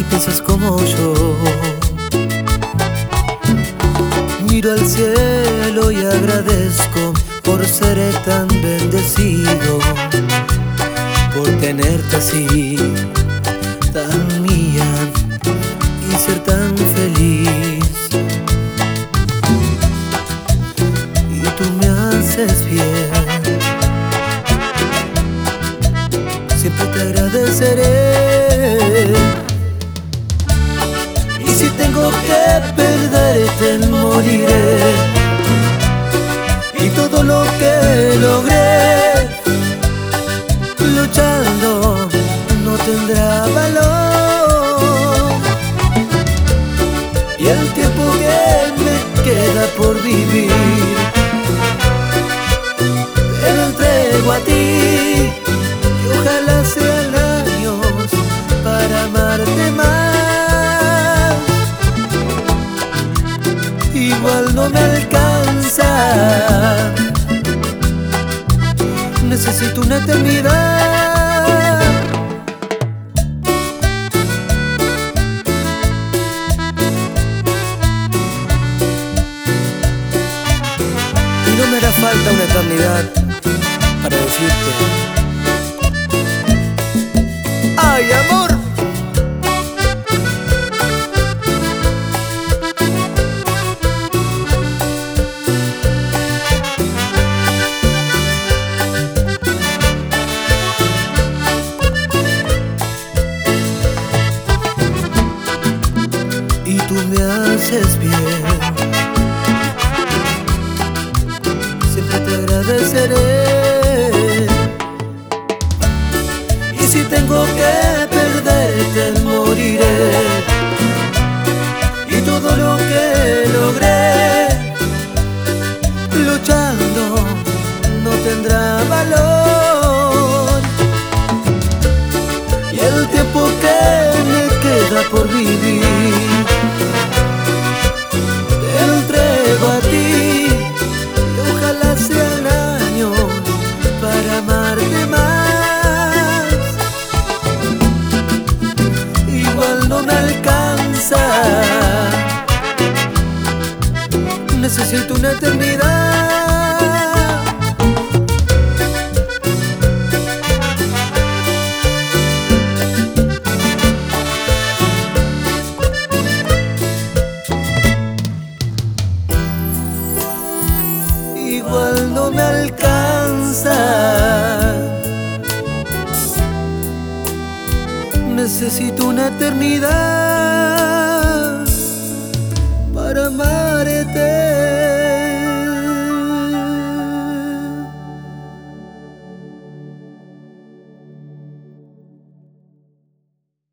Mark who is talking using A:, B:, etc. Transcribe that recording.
A: piensas como yo. Miro al cielo y agradezco por ser tan bendecido, por tenerte así, tan mía, y ser tan feliz. Y tú me haces bien, siempre te agradeceré. Y si tengo que perderte, moriré. Y todo lo que logré luchando no tendrá valor. Y el tiempo que me queda por vivir te lo entrego a ti. Y ojalá sean años para amarte más. Igual no me alcanza, necesito una eternidad. Y no me hará falta una eternidad para decirte: ¡ay, amor! Y tú me haces bien, siempre te agradeceré. Y si tengo que perderte, moriré. Y todo lo que logré luchando no tendrá valor. Y el tiempo que me queda por vivir te lo entrego a ti. Y ojalá sean años para amarte más. Igual no me alcanza, necesito una eternidad. Igual no me alcanza, necesito una eternidad para amarte.